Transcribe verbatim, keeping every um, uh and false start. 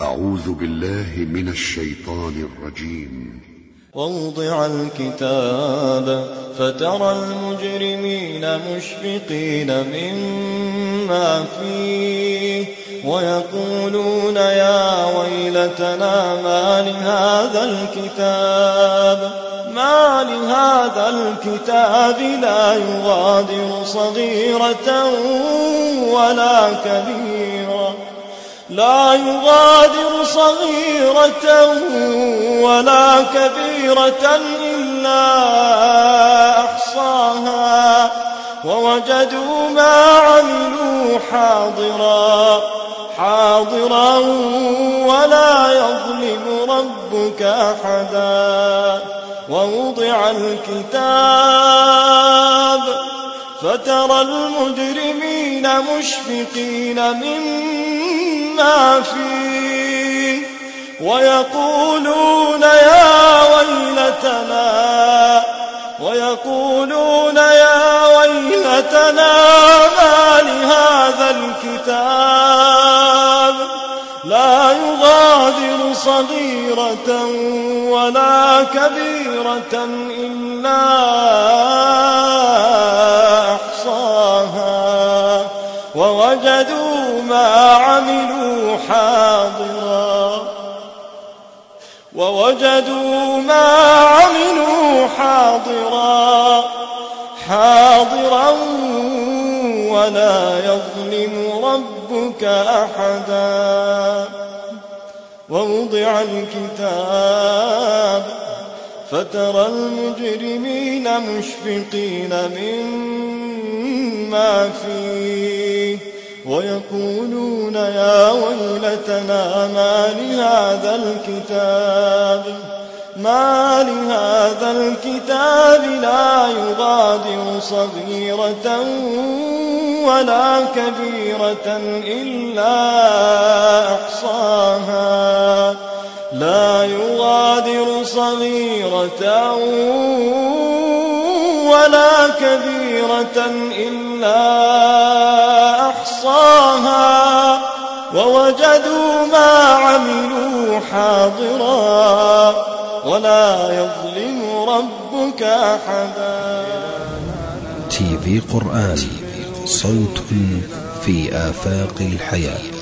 أعوذ بالله من الشيطان الرجيم. ووضع الكتاب فترى المجرمين مشفقين مما فيه ويقولون يا ويلتنا ما لهذا الكتاب ما لهذا الكتاب لا يغادر صغيرة ولا كبيرة لا يغادر صغيرة ولا كبيرة إلا أحصاها ووجدوا ما عملوا حاضرا حاضرا ولا يظلم ربك أحدا. ووضع الكتاب فترى المجرمين مشفقين مما فيه ويقولون يا ويلتنا ويقولون يا ويلتنا ما لهذا الكتاب لا يغادر صغيرة ولا كبيرة إلا أحصاها ووجدوا ما عملوا حاضرا ووجدوا ما عملوا حاضرا حاضرا ولا يظلم ربك أحدا. ووضع الكتاب فترى المجرمين مشفقين مما فيه ويقولون يا ويلتنا ما لهذا الكتاب ما لهذا الكتاب لا يغادر صغيرة ولا كبيرة إلا أحصاها لا يغادر صغيرة ولا كبيرة إلا أحصاها ووجدوا ما عملوا حاضرا ولا يظلم ربك أحدا. تي في قرآن، صوت في آفاق الحياة.